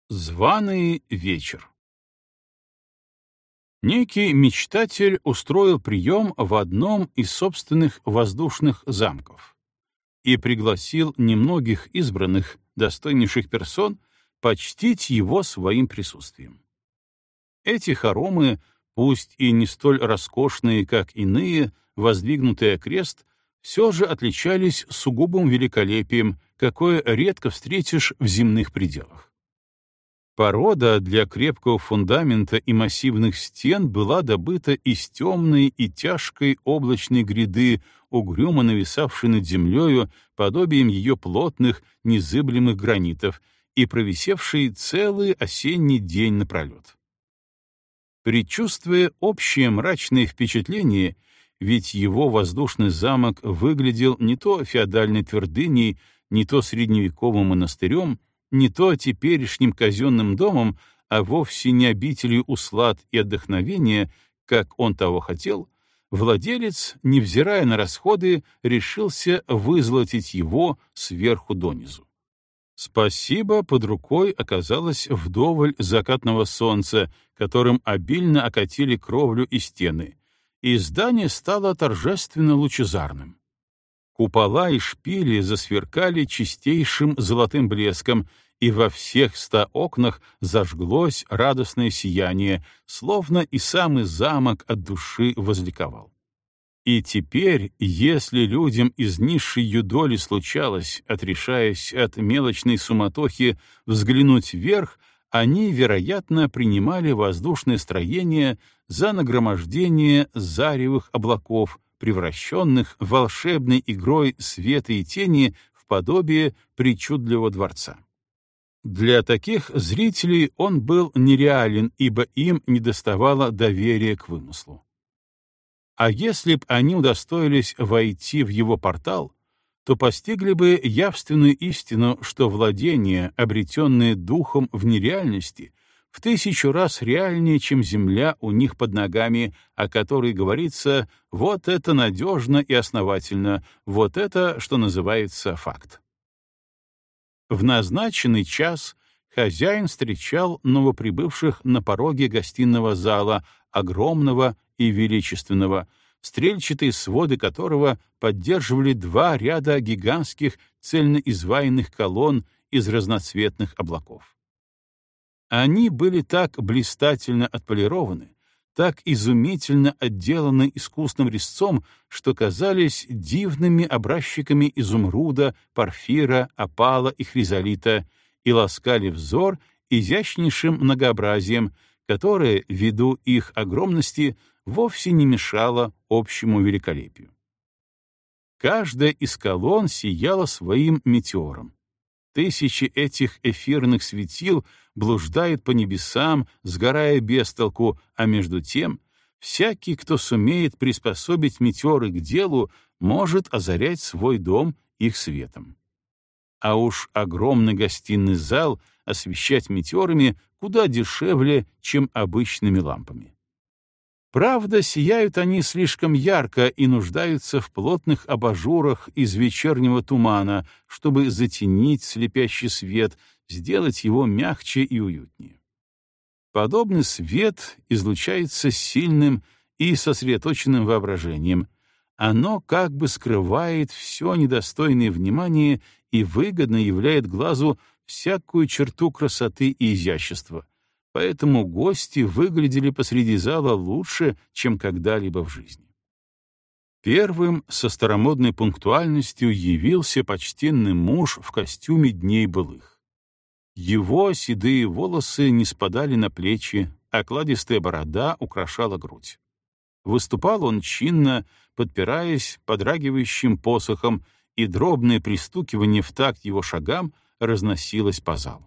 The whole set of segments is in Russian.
Званый вечер. Некий мечтатель устроил прием в одном из собственных воздушных замков и пригласил немногих избранных, достойнейших персон почтить его своим присутствием. Эти хоромы, пусть и не столь роскошные, как иные, воздвигнутые окрест, все же отличались сугубым великолепием, какое редко встретишь в земных пределах. Порода для крепкого фундамента и массивных стен была добыта из темной и тяжкой облачной гряды, угрюмо нависавшей над землею подобием ее плотных, незыблемых гранитов и провисевшей целый осенний день напролет. Предчувствуя общее мрачное впечатление, ведь его воздушный замок выглядел не то феодальной твердыней, не то средневековым монастырем, не то теперешним казенным домом, а вовсе не обителью услад и отдохновения, как он того хотел, владелец, невзирая на расходы, решился вызолотить его сверху донизу. Спасибо, под рукой оказалось вдоволь закатного солнца, которым обильно окатили кровлю и стены, и здание стало торжественно лучезарным. Купола и шпили засверкали чистейшим золотым блеском, и во всех 100 окнах зажглось радостное сияние, словно и самый замок от души возликовал. И теперь, если людям из низшей юдоли случалось, отрешаясь от мелочной суматохи, взглянуть вверх, они, вероятно, принимали воздушное строение за нагромождение заревых облаков, превращенных волшебной игрой света и тени в подобие причудливого дворца. Для таких зрителей он был нереален, ибо им недоставало доверия к вымыслу. А если б они удостоились войти в его портал, то постигли бы явственную истину, что владения, обретенные духом в нереальности, в 1000 раз реальнее, чем земля у них под ногами, о которой говорится «вот это надежно и основательно, вот это, что называется, факт». В назначенный час хозяин встречал новоприбывших на пороге гостиного зала, огромного и величественного, стрельчатые своды которого поддерживали 2 ряда гигантских цельноизваянных колонн из разноцветных облаков. Они были так блистательно отполированы, так изумительно отделаны искусным резцом, что казались дивными образчиками изумруда, порфира, опала и хризолита и ласкали взор изящнейшим многообразием, которое, ввиду их огромности, вовсе не мешало общему великолепию. Каждая из колонн сияла своим метеором. 1000 этих эфирных светил блуждает по небесам, сгорая без толку, а между тем всякий, кто сумеет приспособить метеоры к делу, может озарять свой дом их светом. А уж огромный гостиный зал освещать метеорами куда дешевле, чем обычными лампами. Правда, сияют они слишком ярко и нуждаются в плотных абажурах из вечернего тумана, чтобы затенить слепящий свет, сделать его мягче и уютнее. Подобный свет излучается сильным и сосредоточенным воображением. Оно как бы скрывает все недостойное внимания и выгодно являет глазу всякую черту красоты и изящества. Поэтому гости выглядели посреди зала лучше, чем когда-либо в жизни. Первым со старомодной пунктуальностью явился почтенный муж в костюме дней былых. Его седые волосы не спадали на плечи, окладистая борода украшала грудь. Выступал он чинно, подпираясь подрагивающим посохом, и дробное пристукивание в такт его шагам разносилось по залу.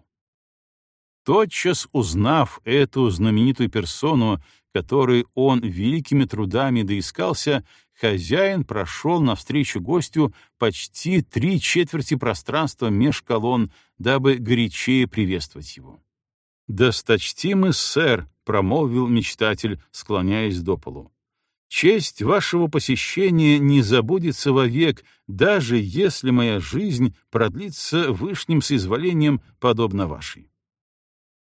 Тотчас узнав эту знаменитую персону, которой он великими трудами доискался, хозяин прошел навстречу гостю почти 3/4 пространства меж колонн, дабы горячее приветствовать его. «Досточтимый сэр», — промолвил мечтатель, склоняясь до полу, — «честь вашего посещения не забудется вовек, даже если моя жизнь продлится вышним соизволением, подобно вашей».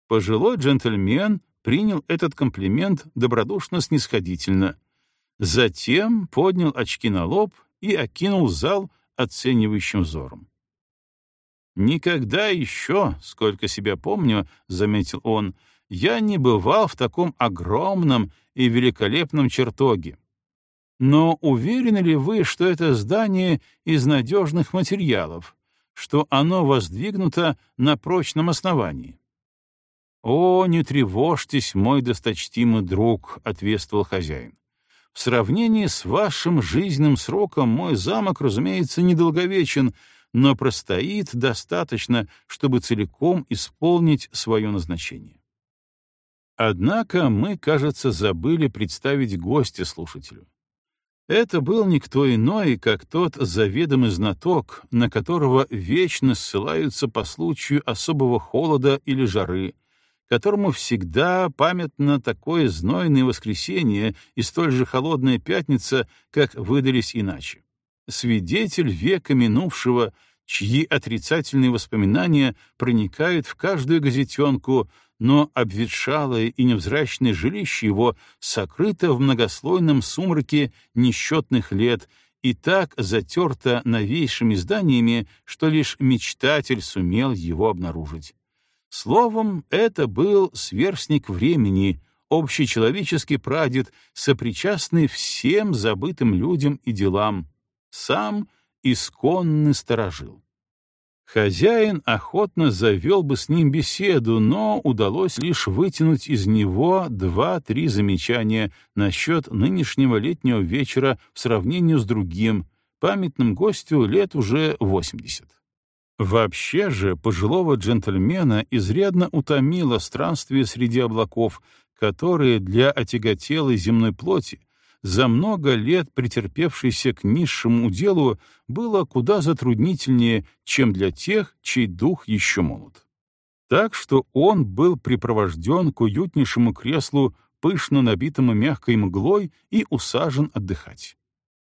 Пожилой джентльмен принял этот комплимент добродушно-снисходительно, затем поднял очки на лоб и окинул зал оценивающим взором. «Никогда еще, сколько себя помню, — заметил он, — я не бывал в таком огромном и великолепном чертоге. Но уверены ли вы, что это здание из надежных материалов, что оно воздвигнуто на прочном основании?» «О, не тревожьтесь, мой досточтимый друг», — ответствовал хозяин. «В сравнении с вашим жизненным сроком мой замок, разумеется, недолговечен, но простоит достаточно, чтобы целиком исполнить свое назначение». Однако мы, кажется, забыли представить гостя слушателю. Это был никто иной, как тот заведомый знаток, на которого вечно ссылаются по случаю особого холода или жары, которому всегда памятно такое знойное воскресенье и столь же холодная пятница, как выдались иначе. Свидетель века минувшего, чьи отрицательные воспоминания проникают в каждую газетенку, но обветшалое и невзрачное жилище его сокрыто в многослойном сумраке несчетных лет и так затерто новейшими зданиями, что лишь мечтатель сумел его обнаружить. Словом, это был сверстник времени, общечеловеческий прадед, сопричастный всем забытым людям и делам, сам исконный сторожил. Хозяин охотно завел бы с ним беседу, но удалось лишь вытянуть из него 2-3 замечания насчет нынешнего летнего вечера в сравнении с другим, памятным гостю лет уже 80. Вообще же пожилого джентльмена изрядно утомило странствие среди облаков, которые для отяготелой земной плоти, за много лет претерпевшейся к низшему уделу, было куда затруднительнее, чем для тех, чей дух еще молод. Так что он был припровожден к уютнейшему креслу, пышно набитому мягкой мглой, и усажен отдыхать.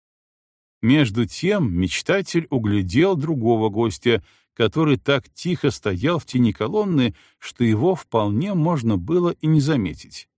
Между тем мечтатель углядел другого гостя, который так тихо стоял в тени колонны, что его вполне можно было и не заметить.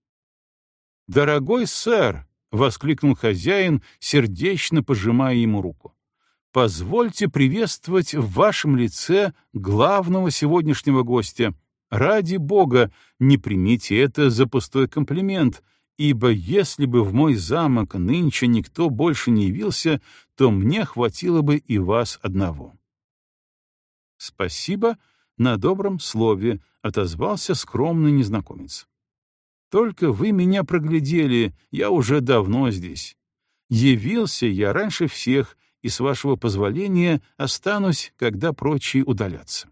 «Дорогой сэр!» — воскликнул хозяин, сердечно пожимая ему руку. «Позвольте приветствовать в вашем лице главного сегодняшнего гостя. Ради бога, не примите это за пустой комплимент, ибо если бы в мой замок нынче никто больше не явился, то мне хватило бы и вас одного». «Спасибо на добром слове», — отозвался скромный незнакомец. «Только вы меня проглядели, я уже давно здесь. Явился я раньше всех, и, с вашего позволения, останусь, когда прочие удалятся».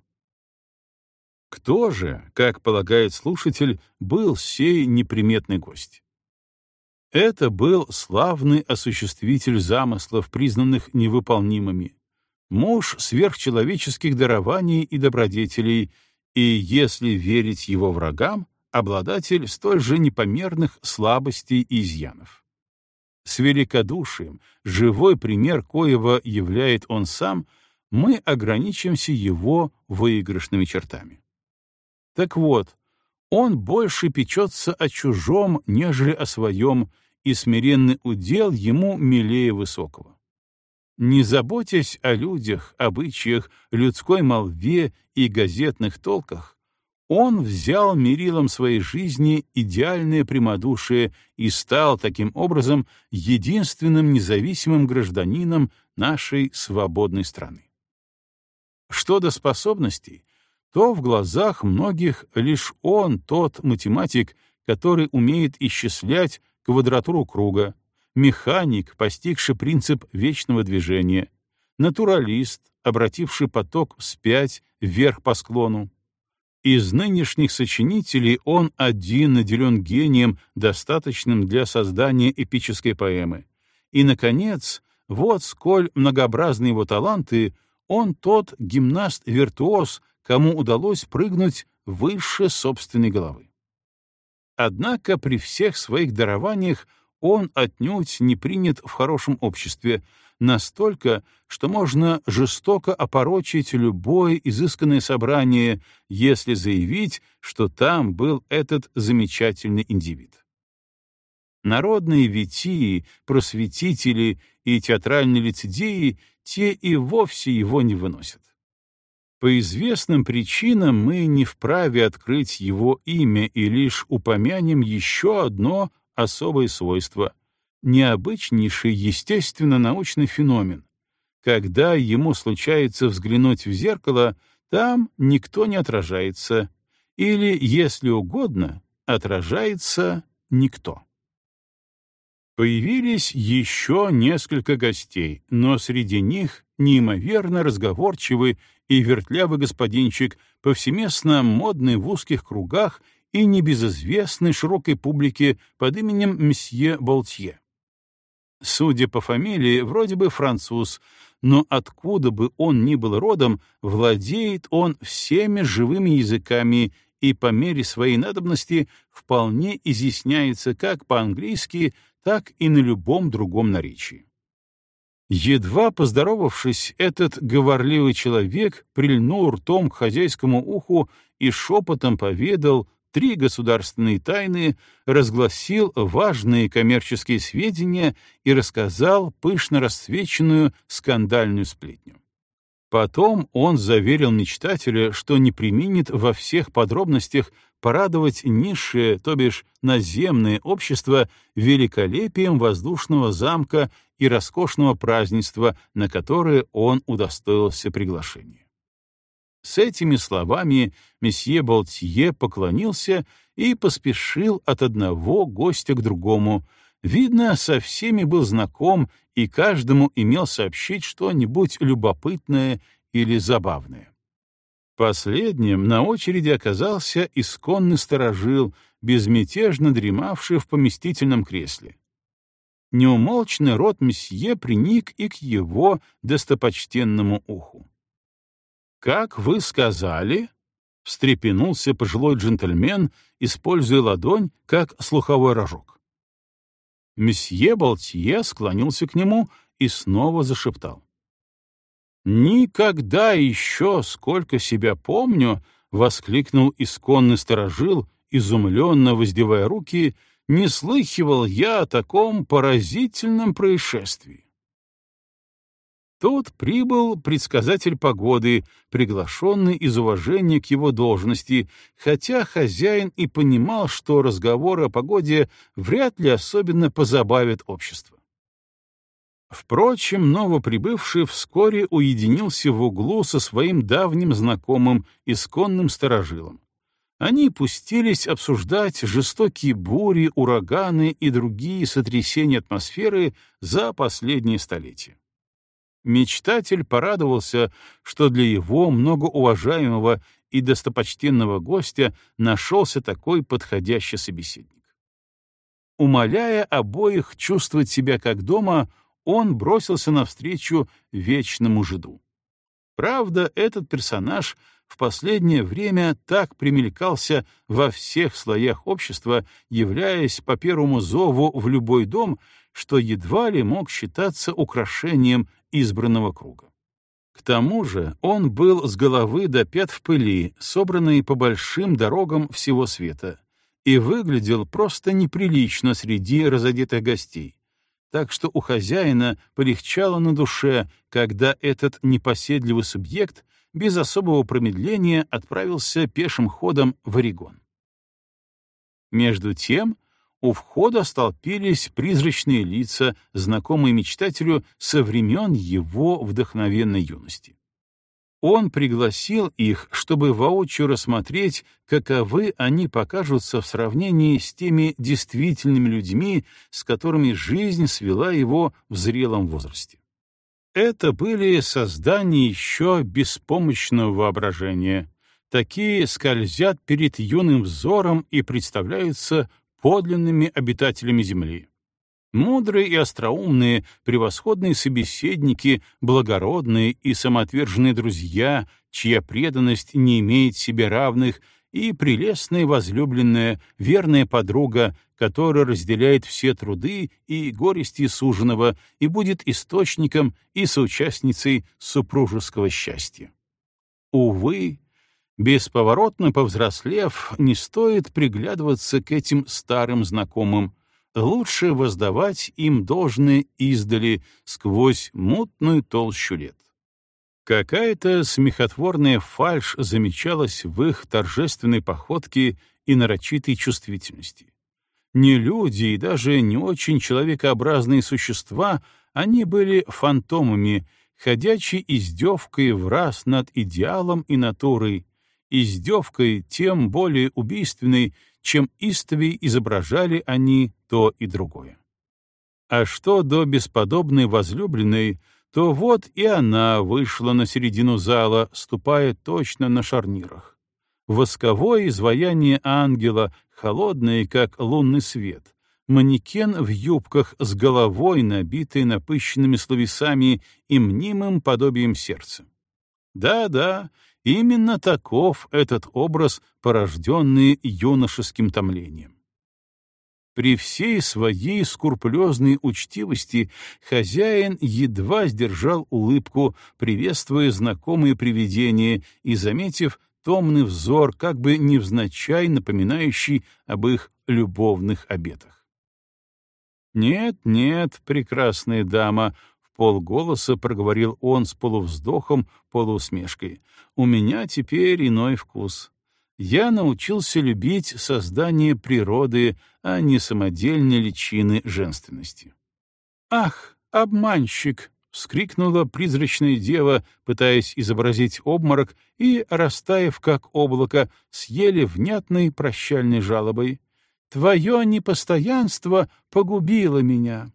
Кто же, как полагает слушатель, был сей неприметный гость? Это был славный осуществитель замыслов, признанных невыполнимыми, муж сверхчеловеческих дарований и добродетелей, и, если верить его врагам, обладатель столь же непомерных слабостей и изъянов. С великодушием, живой пример коего являет он сам, мы ограничимся его выигрышными чертами. Так вот, он больше печется о чужом, нежели о своем, и смиренный удел ему милее высокого. Не заботясь о людях, обычаях, людской молве и газетных толках, он взял мерилом своей жизни идеальное прямодушие и стал таким образом единственным независимым гражданином нашей свободной страны. Что до способностей, то в глазах многих лишь он тот математик, который умеет исчислять квадратуру круга, механик, постигший принцип вечного движения, натуралист, обративший поток вспять, вверх по склону. Из нынешних сочинителей он один наделен гением, достаточным для создания эпической поэмы. И, наконец, вот сколь многообразны его таланты, он тот гимнаст-виртуоз, кому удалось прыгнуть выше собственной головы. Однако при всех своих дарованиях он отнюдь не принят в хорошем обществе, настолько, что можно жестоко опорочить любое изысканное собрание, если заявить, что там был этот замечательный индивид. Народные витии, просветители и театральные лицедеи те и вовсе его не выносят. По известным причинам мы не вправе открыть его имя и лишь упомянем еще одно особое свойство — необычнейший естественно-научный феномен. Когда ему случается взглянуть в зеркало, там никто не отражается, или, если угодно, отражается никто. Появились еще несколько гостей, но среди них неимоверно разговорчивый и вертлявый господинчик, повсеместно модный в узких кругах и небезызвестный широкой публике под именем месье Болтье. Судя по фамилии, вроде бы француз, но откуда бы он ни был родом, владеет он всеми живыми языками и по мере своей надобности вполне изъясняется как по-английски, так и на любом другом наречии. Едва поздоровавшись, этот говорливый человек прильнул ртом к хозяйскому уху и шепотом поведал 3 государственные тайны, разгласил важные коммерческие сведения и рассказал пышно расцвеченную скандальную сплетню. Потом он заверил мечтателя, что не преминет во всех подробностях порадовать низшее, то бишь наземное общество великолепием воздушного замка и роскошного празднества, на которое он удостоился приглашения. С этими словами месье Болтье поклонился и поспешил от одного гостя к другому. Видно, со всеми был знаком и каждому имел сообщить что-нибудь любопытное или забавное. Последним на очереди оказался исконный старожил, безмятежно дремавший в поместительном кресле. Неумолчный рот месье приник и к его достопочтенному уху. «Как вы сказали?» — встрепенулся пожилой джентльмен, используя ладонь как слуховой рожок. Месье Болтье склонился к нему и снова зашептал. «Никогда еще, сколько себя помню, — воскликнул исконный старожил, изумленно воздевая руки, — не слыхивал я о таком поразительном происшествии». Тут прибыл предсказатель погоды, приглашенный из уважения к его должности, хотя хозяин и понимал, что разговоры о погоде вряд ли особенно позабавят общество. Впрочем, новоприбывший вскоре уединился в углу со своим давним знакомым, исконным старожилом. Они пустились обсуждать жестокие бури, ураганы и другие сотрясения атмосферы за последние столетия. Мечтатель порадовался, что для его многоуважаемого и достопочтенного гостя нашелся такой подходящий собеседник. Умоляя обоих чувствовать себя как дома, он бросился навстречу вечному жиду. Правда, этот персонаж в последнее время так примелькался во всех слоях общества, являясь по первому зову в любой дом, что едва ли мог считаться украшением избранного круга. К тому же он был с головы до пят в пыли, собранный по большим дорогам всего света, и выглядел просто неприлично среди разодетых гостей, так что у хозяина полегчало на душе, когда этот непоседливый субъект без особого промедления отправился пешим ходом в Орегон. Между тем, у входа столпились призрачные лица, знакомые мечтателю со времен его вдохновенной юности. Он пригласил их, чтобы воочию рассмотреть, каковы они покажутся в сравнении с теми действительными людьми, с которыми жизнь свела его в зрелом возрасте. Это были создания еще беспомощного воображения. Такие скользят перед юным взором и представляются подлинными обитателями Земли. Мудрые и остроумные, превосходные собеседники, благородные и самоотверженные друзья, чья преданность не имеет себе равных, и прелестная возлюбленная, верная подруга, которая разделяет все труды и горести суженого и будет источником и соучастницей супружеского счастья. Увы, бесповоротно повзрослев, не стоит приглядываться к этим старым знакомым, лучше воздавать им должное издали сквозь мутную толщу лет. Какая-то смехотворная фальшь замечалась в их торжественной походке и нарочитой чувствительности. Не люди и даже не очень человекообразные существа, они были фантомами, ходячей издевкой враз над идеалом и натурой, издевкой тем более убийственной, чем истовей изображали они то и другое. А что до бесподобной возлюбленной, то вот и она вышла на середину зала, ступая точно на шарнирах. Восковое изваяние ангела, холодное, как лунный свет, манекен в юбках с головой, набитой напыщенными словесами и мнимым подобием сердца. Да-да, именно таков этот образ, порожденный юношеским томлением. При всей своей скрупулезной учтивости хозяин едва сдержал улыбку, приветствуя знакомые привидения и заметив томный взор, как бы невзначай напоминающий об их любовных обетах. «Нет, нет, прекрасная дама», — вполголоса проговорил он с полувздохом, полуусмешкой, — «у меня теперь иной вкус. Я научился любить создание природы, а не самодельные личины женственности». «Ах, обманщик!» — вскрикнула призрачная дева, пытаясь изобразить обморок, и, растаяв как облако, с еле внятной прощальной жалобой. «Твое непостоянство погубило меня».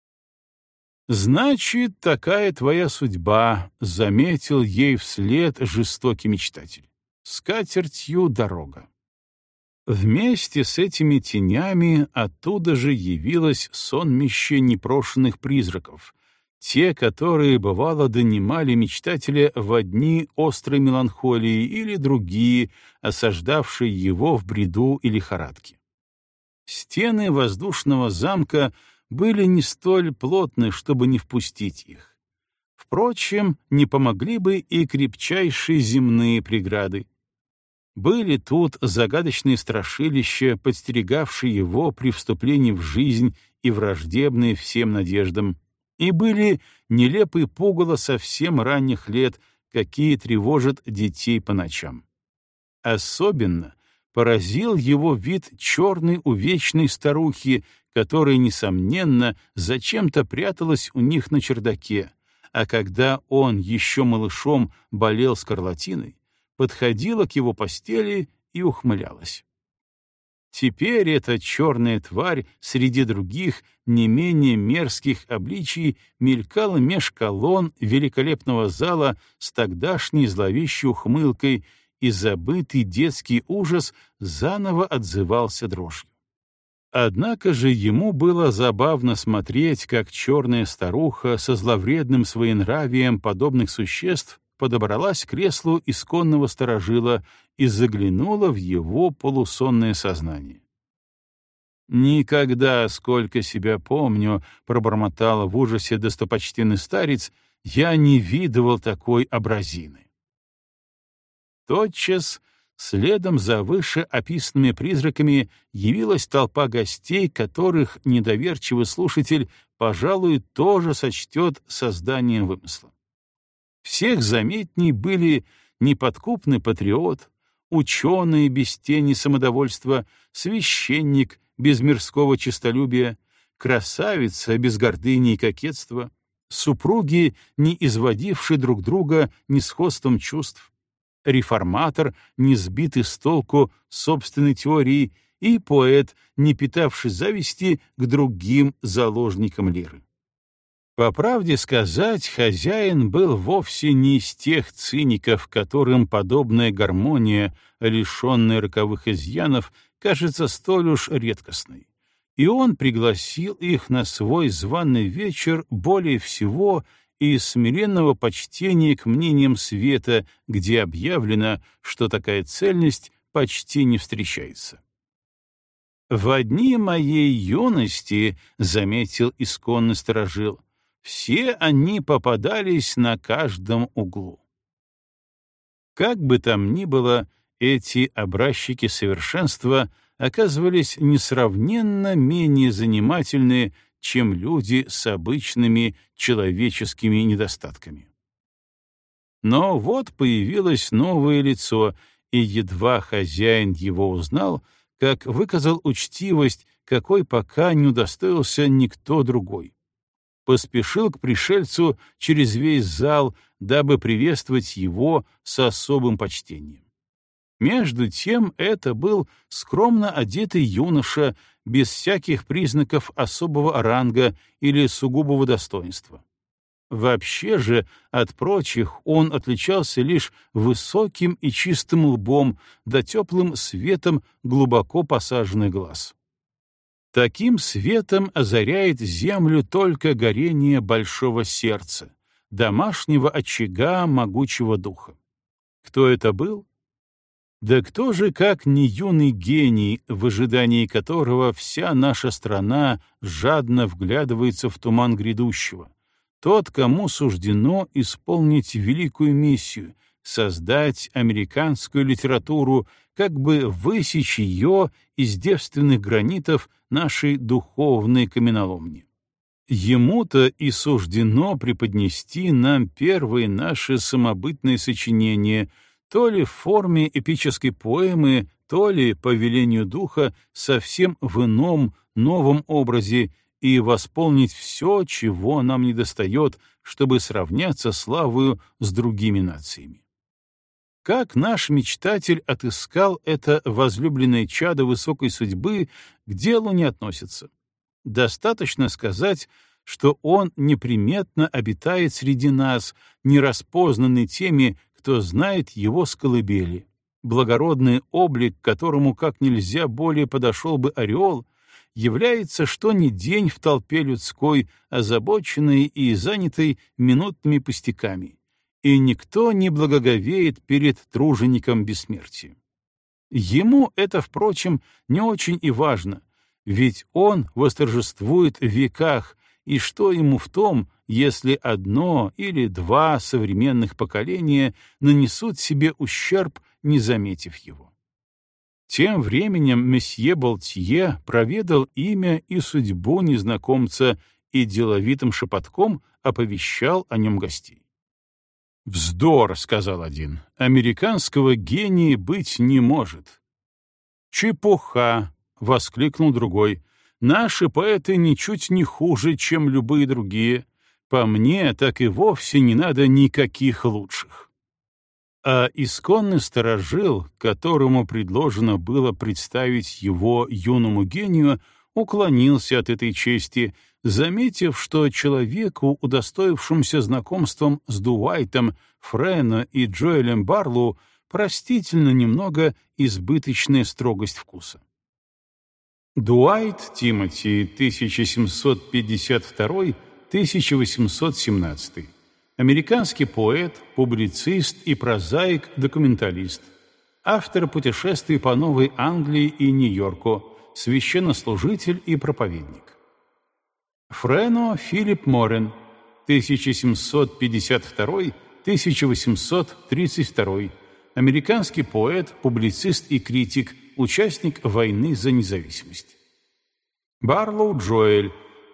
«Значит, такая твоя судьба», — заметил ей вслед жестокий мечтатель. «С катертью дорога». Вместе с этими тенями оттуда же явилось сонмище непрошенных призраков, те, которые, бывало, донимали мечтателя в дни острой меланхолии или другие, осаждавшие его в бреду и лихорадке. Стены воздушного замка были не столь плотны, чтобы не впустить их. Впрочем, не помогли бы и крепчайшие земные преграды. Были тут загадочные страшилища, подстерегавшие его при вступлении в жизнь и враждебные всем надеждам, и были нелепые пугало совсем ранних лет, какие тревожат детей по ночам. Особенно поразил его вид черной увечной старухи, которая, несомненно, зачем-то пряталась у них на чердаке, а когда он еще малышом болел скарлатиной, подходила к его постели и ухмылялась. Теперь эта черная тварь среди других, не менее мерзких обличий мелькала меж колонн великолепного зала с тогдашней зловещей ухмылкой, и забытый детский ужас заново отзывался дрожью. Однако же ему было забавно смотреть, как черная старуха со зловредным своенравием подобных существ подобралась к креслу исконного старожила и заглянула в его полусонное сознание. «Никогда, сколько себя помню, — пробормотала в ужасе достопочтенный старец, — я не видывал такой образины». Тотчас, следом за вышеописанными призраками, явилась толпа гостей, которых недоверчивый слушатель, пожалуй, тоже сочтет созданием вымысла. Всех заметней были неподкупный патриот, ученый без тени самодовольства, священник без мирского честолюбия, красавица без гордыни и кокетства, супруги, не изводившие друг друга несходством чувств, реформатор, не сбитый с толку собственной теорией, и поэт, не питавший зависти к другим заложникам лиры. По правде сказать, хозяин был вовсе не из тех циников, которым подобная гармония, лишенная роковых изъянов, кажется столь уж редкостной. И он пригласил их на свой званый вечер более всего из смиренного почтения к мнениям света, где объявлено, что такая цельность почти не встречается. «В дни моей юности, — заметил исконный сторожил, — все они попадались на каждом углу». Как бы там ни было, эти образчики совершенства оказывались несравненно менее занимательны, чем люди с обычными человеческими недостатками. Но вот появилось новое лицо, и едва хозяин его узнал, как выказал учтивость, какой пока не удостоился никто другой. Поспешил к пришельцу через весь зал, дабы приветствовать его с особым почтением. Между тем это был скромно одетый юноша, без всяких признаков особого ранга или сугубого достоинства. Вообще же от прочих он отличался лишь высоким и чистым лбом да теплым светом глубоко посаженных глаз. Таким светом озаряет землю только горение большого сердца, домашнего очага могучего духа. Кто это был? Да кто же, как не юный гений, в ожидании которого вся наша страна жадно вглядывается в туман грядущего, тот, кому суждено исполнить великую миссию — создать американскую литературу, как бы высечь ее из девственных гранитов нашей духовной каменоломни. Ему-то и суждено преподнести нам первые наши самобытные сочинения, то ли в форме эпической поэмы, то ли, по велению духа, совсем в ином, новом образе, и восполнить все, чего нам недостает, чтобы сравняться славою с другими нациями. Как наш мечтатель отыскал это возлюбленное чадо высокой судьбы, к делу не относится. Достаточно сказать, что он неприметно обитает среди нас, нераспознанный теми, кто знает его с колыбели. Благородный облик, к которому как нельзя более подошел бы ореол, является что ни день в толпе людской, озабоченной и занятой минутными пустяками, и никто не благоговеет перед тружеником бессмертия. Ему это, впрочем, не очень и важно, ведь он восторжествует в веках, и что ему в том, если одно или два современных поколения нанесут себе ущерб, не заметив его. Тем временем месье Болтье проведал имя и судьбу незнакомца и деловитым шепотком оповещал о нем гостей. «Вздор», — сказал один, — «американского гения быть не может». «Чепуха», — воскликнул другой, — «наши поэты ничуть не хуже, чем любые другие. По мне, так и вовсе не надо никаких лучших». А исконный сторожил, которому предложено было представить его юному гению, уклонился от этой чести, заметив, что человеку, удостоившемуся знакомством с Дуайтом, Френо и Джоэлем Барлоу, простительно немного избыточная строгость вкуса. Дуайт Тимоти, 1752-1817. Американский поэт, публицист и прозаик-документалист. Автор путешествий по Новой Англии и Нью-Йорку, священнослужитель и проповедник. Френо Филипп Морен, 1752-1832, американский поэт, публицист и критик, участник войны за независимость. Барлоу Джоэль,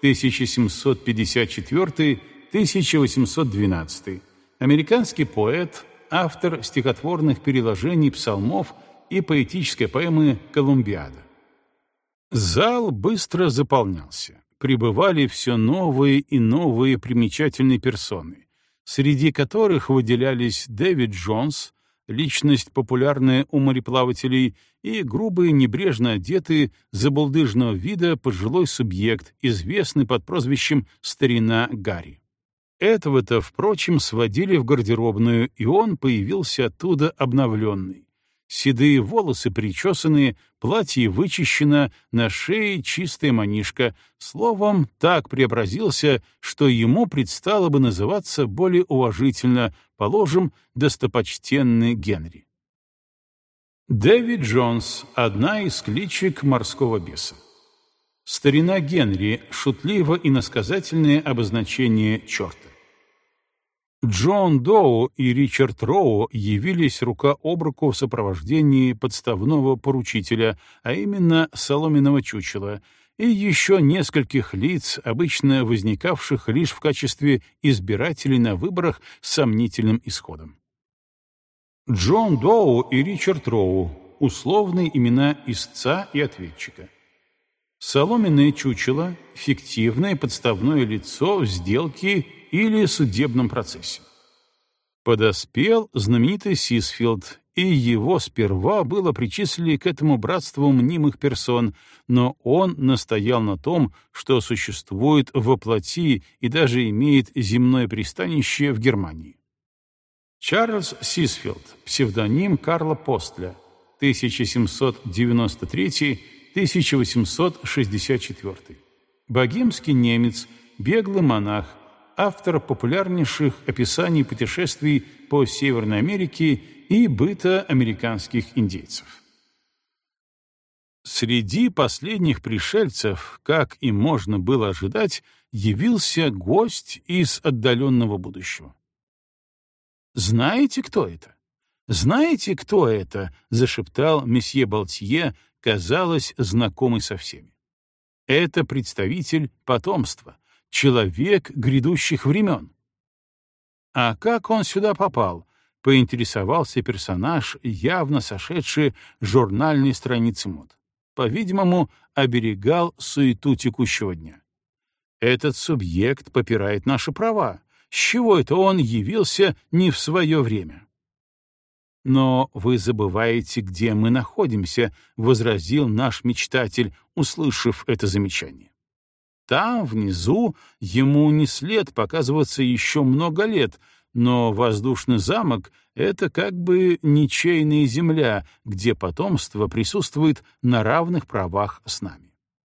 1754-1812, американский поэт, автор стихотворных переложений псалмов и поэтической поэмы «Колумбиада». Зал быстро заполнялся. Прибывали все новые и новые примечательные персоны, среди которых выделялись Дэвид Джонс, личность популярная у мореплавателей, и грубый, небрежно одетый, забулдыжного вида пожилой субъект, известный под прозвищем «Старина Гарри». Этого-то, впрочем, сводили в гардеробную, и он появился оттуда обновленный. Седые волосы причесанные, платье вычищено, на шее чистая манишка. Словом, так преобразился, что ему предстало бы называться более уважительно, положим, достопочтенный Генри. Дэвид Джонс — одна из кличек морского беса. Старина Генри — шутливо иносказательное обозначение черта. Джон Доу и Ричард Роу явились рука об руку в сопровождении подставного поручителя, а именно соломенного чучела, и еще нескольких лиц, обычно возникавших лишь в качестве избирателей на выборах с сомнительным исходом. Джон Доу и Ричард Роу — условные имена истца и ответчика. Соломенное чучело — фиктивное подставное лицо в сделке или судебном процессе. Подоспел знаменитый Сисфилд, и его сперва было причислили к этому братству мнимых персон, но он настоял на том, что существует во плоти и даже имеет земное пристанище в Германии. Чарльз Сисфилд, псевдоним Карла Постля, 1793-1864. Богемский немец, беглый монах, автор популярнейших описаний путешествий по Северной Америке и быта американских индейцев. Среди последних пришельцев, как и можно было ожидать, явился гость из отдаленного будущего. «Знаете, кто это? Знаете, кто это?» — зашептал месье Балтье, казалось, знакомый со всеми. «Это представитель потомства, человек грядущих времен». «А как он сюда попал?» — поинтересовался персонаж, явно сошедший с журнальной страницы мод. По-видимому, оберегал суету текущего дня. «Этот субъект попирает наши права. С чего это он явился не в свое время?» «Но вы забываете, где мы находимся», — возразил наш мечтатель, услышав это замечание. «Там, внизу, ему не след показываться еще много лет, но воздушный замок — это как бы ничейная земля, где потомство присутствует на равных правах с нами».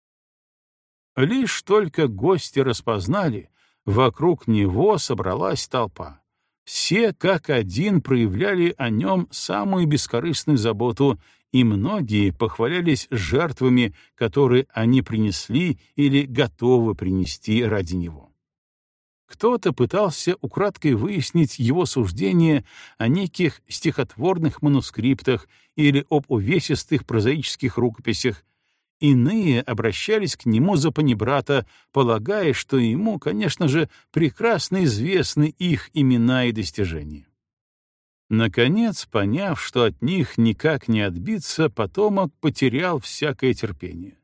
Лишь только гости распознали, вокруг него собралась толпа. Все как один проявляли о нем самую бескорыстную заботу, и многие похвалялись жертвами, которые они принесли или готовы принести ради него. Кто-то пытался украдкой выяснить его суждение о неких стихотворных манускриптах или об увесистых прозаических рукописях. Иные обращались к нему за панибрата, полагая, что ему, конечно же, прекрасно известны их имена и достижения. Наконец, поняв, что от них никак не отбиться, потомок потерял всякое терпение.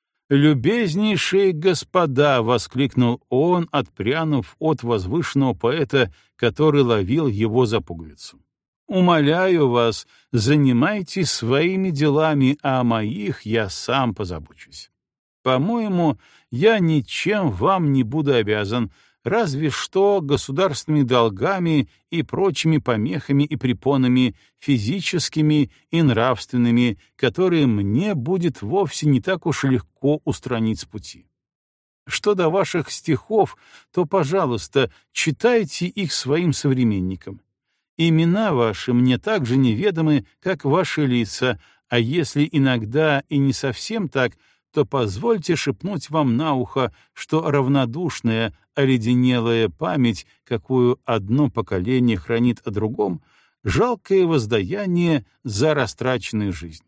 «Любезнейшие господа!» — воскликнул он, отпрянув от возвышенного поэта, который ловил его за пуговицу. «Умоляю вас, занимайтесь своими делами, а о моих я сам позабочусь. По-моему, я ничем вам не буду обязан, разве что государственными долгами и прочими помехами и препонами, физическими и нравственными, которые мне будет вовсе не так уж легко устранить с пути. Что до ваших стихов, то, пожалуйста, читайте их своим современникам. Имена ваши мне так же неведомы, как ваши лица, а если иногда и не совсем так, то позвольте шепнуть вам на ухо, что равнодушная, оледенелая память, какую одно поколение хранит о другом, жалкое воздаяние за растраченную жизнь.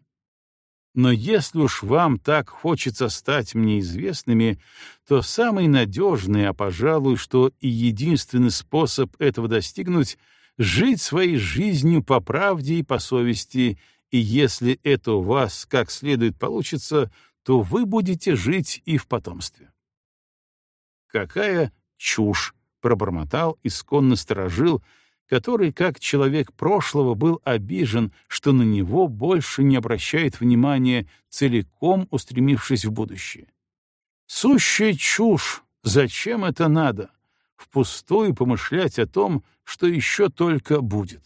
Но если уж вам так хочется стать мне известными, то самый надежный, а, пожалуй, что и единственный способ этого достигнуть — жить своей жизнью по правде и по совести, и если это у вас как следует получится, то вы будете жить и в потомстве. «Какая чушь!» — пробормотал исконно старожил, который, как человек прошлого, был обижен, что на него больше не обращает внимания, целиком устремившись в будущее. «Сущая чушь! Зачем это надо? Впустую помышлять о том, что еще только будет».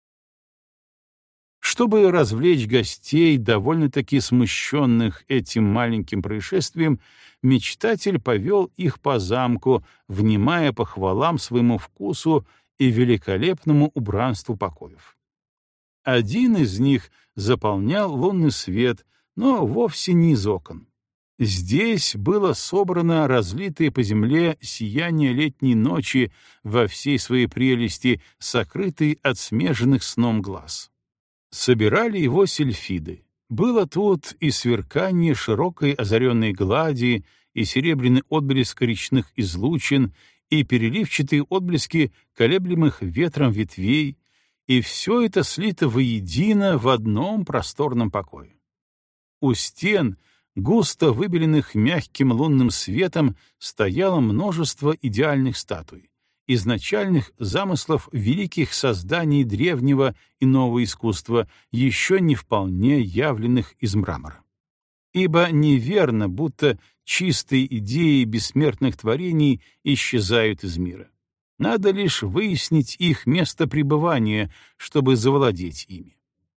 Чтобы развлечь гостей, довольно-таки смущенных этим маленьким происшествием, мечтатель повел их по замку, внимая похвалам своему вкусу и великолепному убранству покоев. Один из них, заполнял лунный свет, но вовсе не из окон. Здесь было собрано разлитое по земле сияние летней ночи во всей своей прелести, сокрытой от смеженных сном глаз. Собирали его сильфиды. Было тут и сверкание широкой озаренной глади, и серебряный отблеск речных излучин, и переливчатые отблески колеблемых ветром ветвей, и все это слито воедино в одном просторном покое. У стен, густо выбеленных мягким лунным светом, стояло множество идеальных статуй, изначальных замыслов великих созданий древнего и нового искусства, еще не вполне явленных из мрамора. Ибо неверно, будто чистые идеи бессмертных творений исчезают из мира. Надо лишь выяснить их место пребывания, чтобы завладеть ими.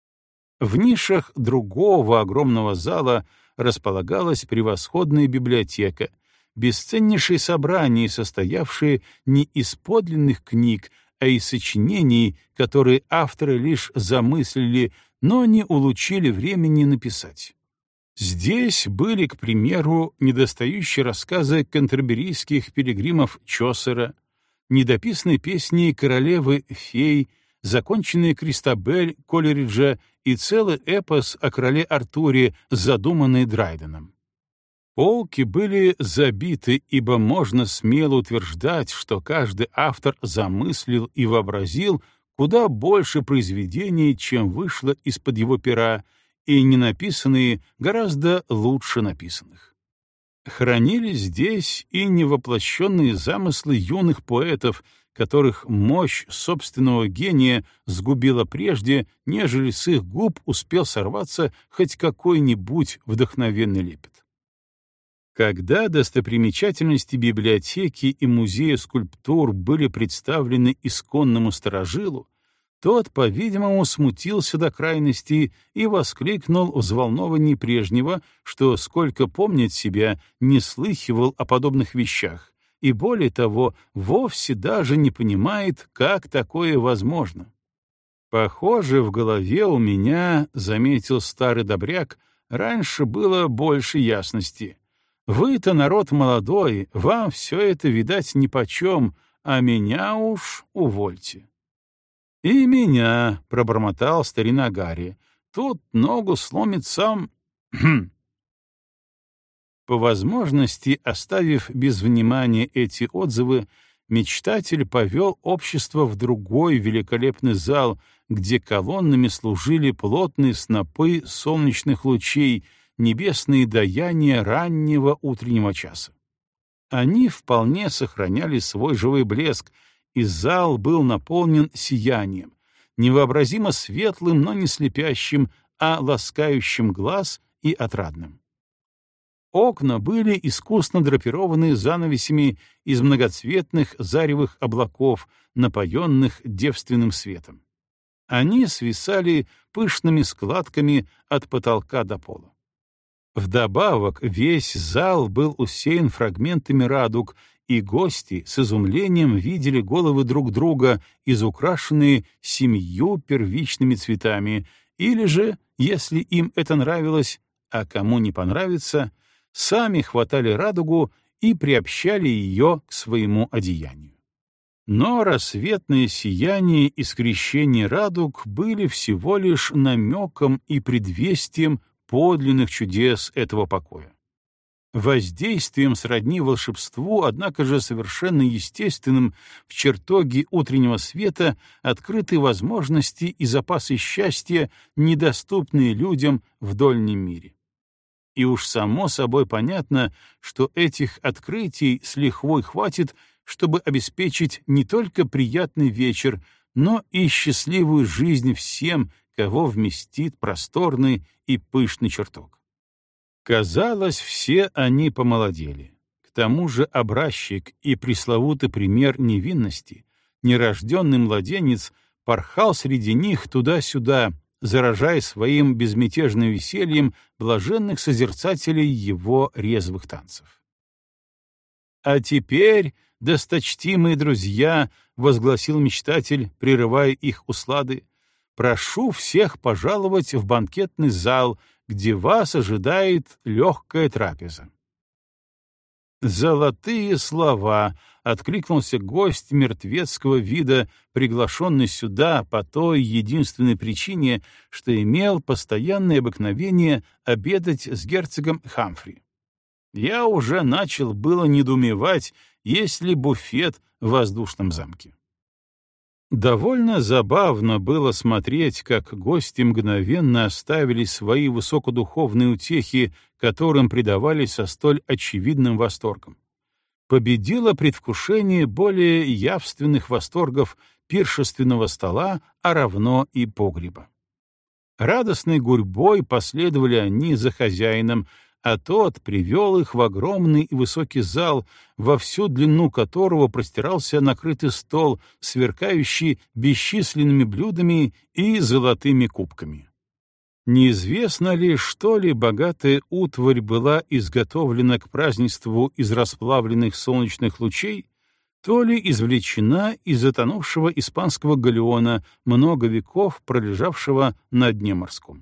В нишах другого огромного зала располагалась превосходная библиотека, бесценнейшие собрания, состоявшие не из подлинных книг, а из сочинений, которые авторы лишь замыслили, но не улучили времени написать. Здесь были, к примеру, недостающие рассказы кантерберийских пилигримов Чосера, недописанные песни королевы-фей, законченные Кристобель Колериджа и целый эпос о короле Артуре, задуманный Драйденом. Полки были забиты, ибо можно смело утверждать, что каждый автор замыслил и вообразил куда больше произведений, чем вышло из-под его пера, и ненаписанные гораздо лучше написанных. Хранились здесь и невоплощенные замыслы юных поэтов, которых мощь собственного гения сгубила прежде, нежели с их губ успел сорваться хоть какой-нибудь вдохновенный лепет. Когда достопримечательности библиотеки и музея скульптур были представлены исконному старожилу, тот, по-видимому, смутился до крайности и воскликнул взволнованнее прежнего, что, сколько помнит себя, не слыхивал о подобных вещах, и, более того, вовсе даже не понимает, как такое возможно. «Похоже, в голове у меня, — заметил старый добряк, — раньше было больше ясности. Вы-то народ молодой, вам все это, видать, нипочем, а меня уж увольте». «И меня», — пробормотал старина Гарри, — «тут ногу сломит сам...» По возможности, оставив без внимания эти отзывы, мечтатель повел общество в другой великолепный зал, где колоннами служили плотные снопы солнечных лучей, небесные даяния раннего утреннего часа. Они вполне сохраняли свой живой блеск, и зал был наполнен сиянием, невообразимо светлым, но не слепящим, а ласкающим глаз и отрадным. Окна были искусно драпированы занавесями из многоцветных заревых облаков, напоенных девственным светом. Они свисали пышными складками от потолка до пола. Вдобавок весь зал был усеян фрагментами радуг, и гости с изумлением видели головы друг друга, изукрашенные 7 первичными цветами, или же, если им это нравилось, а кому не понравится, сами хватали радугу и приобщали ее к своему одеянию. Но рассветное сияние и скрещение радуг были всего лишь намеком и предвестием подлинных чудес этого покоя. Воздействием сродни волшебству, однако же совершенно естественным, в чертоге утреннего света открыты возможности и запасы счастья, недоступные людям в дольнем мире. И уж само собой понятно, что этих открытий с лихвой хватит, чтобы обеспечить не только приятный вечер, но и счастливую жизнь всем, кого вместит просторный и пышный чертог. Казалось, все они помолодели. К тому же образчик и пресловутый пример невинности, нерожденный младенец, порхал среди них туда-сюда, заражая своим безмятежным весельем блаженных созерцателей его резвых танцев. «А теперь, досточтимые друзья, — возгласил мечтатель, прерывая их услады, — прошу всех пожаловать в банкетный зал, где вас ожидает легкая трапеза». «Золотые слова!» — откликнулся гость мертвецкого вида, приглашенный сюда по той единственной причине, что имел постоянное обыкновение обедать с герцогом Хамфри. «Я уже начал было недоумевать, есть ли буфет в воздушном замке». Довольно забавно было смотреть, как гости мгновенно оставили свои высокодуховные утехи, которым предавались со столь очевидным восторгом. Победило предвкушение более явственных восторгов пиршественного стола, а равно и погреба. Радостной гурьбой последовали они за хозяином, а тот привел их в огромный и высокий зал, во всю длину которого простирался накрытый стол, сверкающий бесчисленными блюдами и золотыми кубками. Неизвестно ли, что ли богатая утварь была изготовлена к празднеству из расплавленных солнечных лучей, то ли извлечена из затонувшего испанского галеона, много веков пролежавшего на дне морском.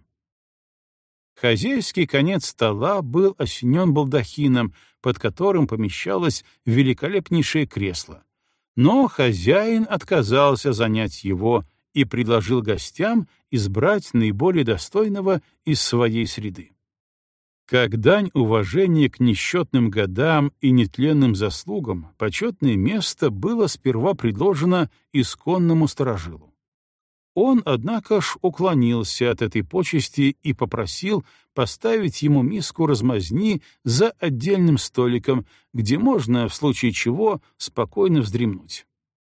Хозяйский конец стола был осенен балдахином, под которым помещалось великолепнейшее кресло. Но хозяин отказался занять его и предложил гостям избрать наиболее достойного из своей среды. Как дань уважения к несчетным годам и нетленным заслугам, почетное место было сперва предложено исконному старожилу. Он, однако ж, уклонился от этой почести и попросил поставить ему миску размазни за отдельным столиком, где можно, в случае чего, спокойно вздремнуть.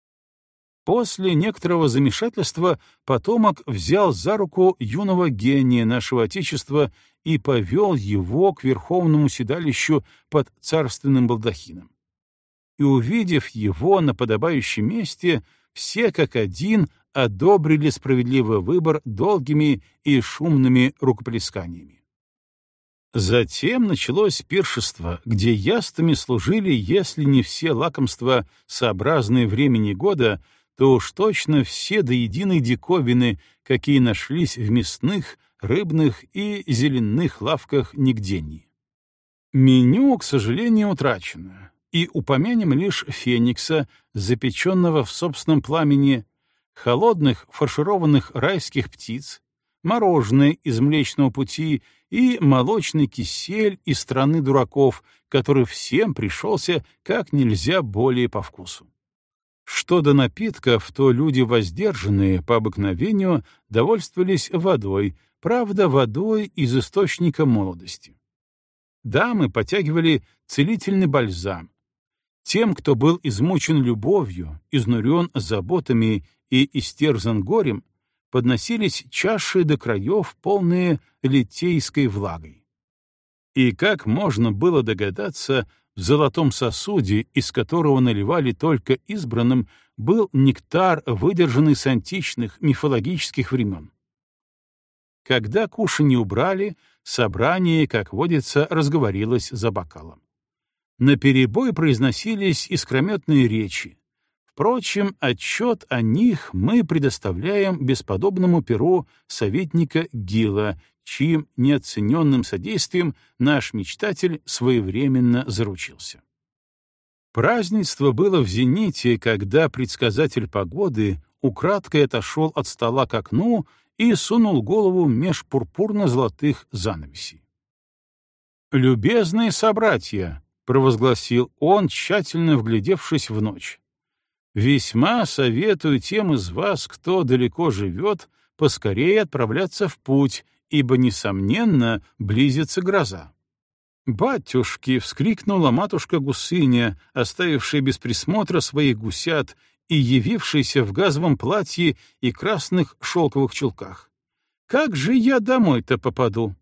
После некоторого замешательства потомок взял за руку юного гения нашего Отечества и повел его к верховному седалищу под царственным балдахином. И, увидев его на подобающем месте, все как один одобрили справедливый выбор долгими и шумными рукоплесканиями. Затем началось пиршество, где яствами служили, если не все лакомства, сообразные времени года, то уж точно все до единой диковины, какие нашлись в мясных, рыбных и зеленых лавках нигдении. Меню, к сожалению, утрачено, и упомянем лишь феникса, запеченного в собственном пламени, холодных фаршированных райских птиц, мороженое из Млечного Пути и молочный кисель из страны дураков, который всем пришелся как нельзя более по вкусу. Что до напитков, то люди воздержанные по обыкновению довольствовались водой, правда, водой из источника молодости. Дамы потягивали целительный бальзам. Тем, кто был измучен любовью, изнурен заботами и истерзан горем, подносились чаши до краев, полные литейской влагой. И, как можно было догадаться, в золотом сосуде, из которого наливали только избранным, был нектар, выдержанный с античных мифологических времен. Когда кушанье убрали, собрание, как водится, разговорилось за бокалом. Наперебой произносились искрометные речи. Впрочем, отчет о них мы предоставляем бесподобному перу советника Гила, чьим неоцененным содействием наш мечтатель своевременно заручился. Празднество было в зените, когда предсказатель погоды украдкой отошел от стола к окну и сунул голову меж пурпурно-золотых занавесей. «Любезные собратья!» — провозгласил он, тщательно вглядевшись в ночь. «Весьма советую тем из вас, кто далеко живет, поскорее отправляться в путь, ибо, несомненно, близится гроза». «Батюшки!» — вскрикнула матушка-гусыня, оставившая без присмотра своих гусят и явившаяся в газовом платье и красных шелковых чулках. «Как же я домой-то попаду?»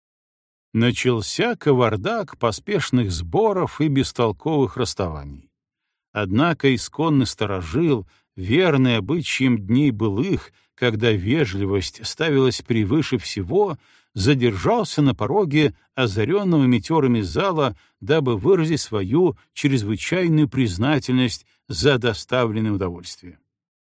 Начался кавардак поспешных сборов и бестолковых расставаний. Однако исконный старожил, верный обычаям дней былых, когда вежливость ставилась превыше всего, задержался на пороге озаренного метеорами зала, дабы выразить свою чрезвычайную признательность за доставленное удовольствие.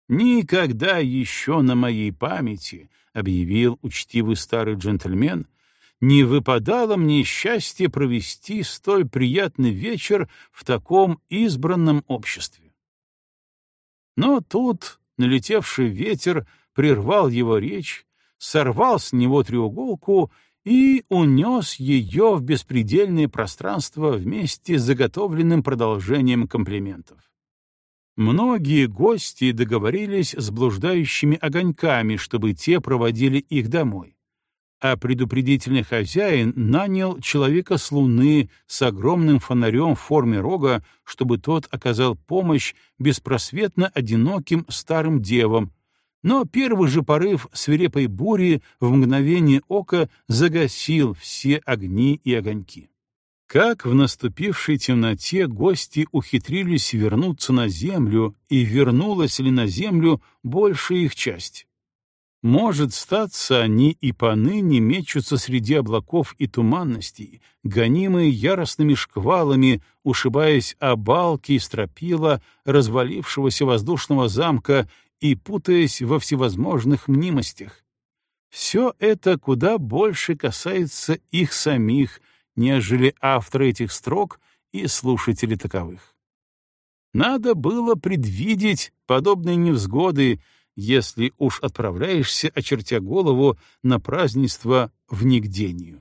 «Никогда еще на моей памяти, — объявил учтивый старый джентльмен, — не выпадало мне счастье провести столь приятный вечер в таком избранном обществе». Но тут налетевший ветер прервал его речь, сорвал с него треуголку и унес ее в беспредельное пространство вместе с заготовленным продолжением комплиментов. Многие гости договорились с блуждающими огоньками, чтобы те проводили их домой, а предупредительный хозяин нанял человека с Луны с огромным фонарем в форме рога, чтобы тот оказал помощь беспросветно одиноким старым девам, но первый же порыв свирепой бури в мгновение ока загасил все огни и огоньки. Как в наступившей темноте гости ухитрились вернуться на землю, и вернулась ли на землю большая их часть? Может, статься они и поныне мечутся среди облаков и туманностей, гонимые яростными шквалами, ушибаясь о балки и стропила развалившегося воздушного замка и путаясь во всевозможных мнимостях. Все это куда больше касается их самих, нежели автора этих строк и слушатели таковых. Надо было предвидеть подобные невзгоды, если уж отправляешься, очертя голову, на празднество в Нигдению.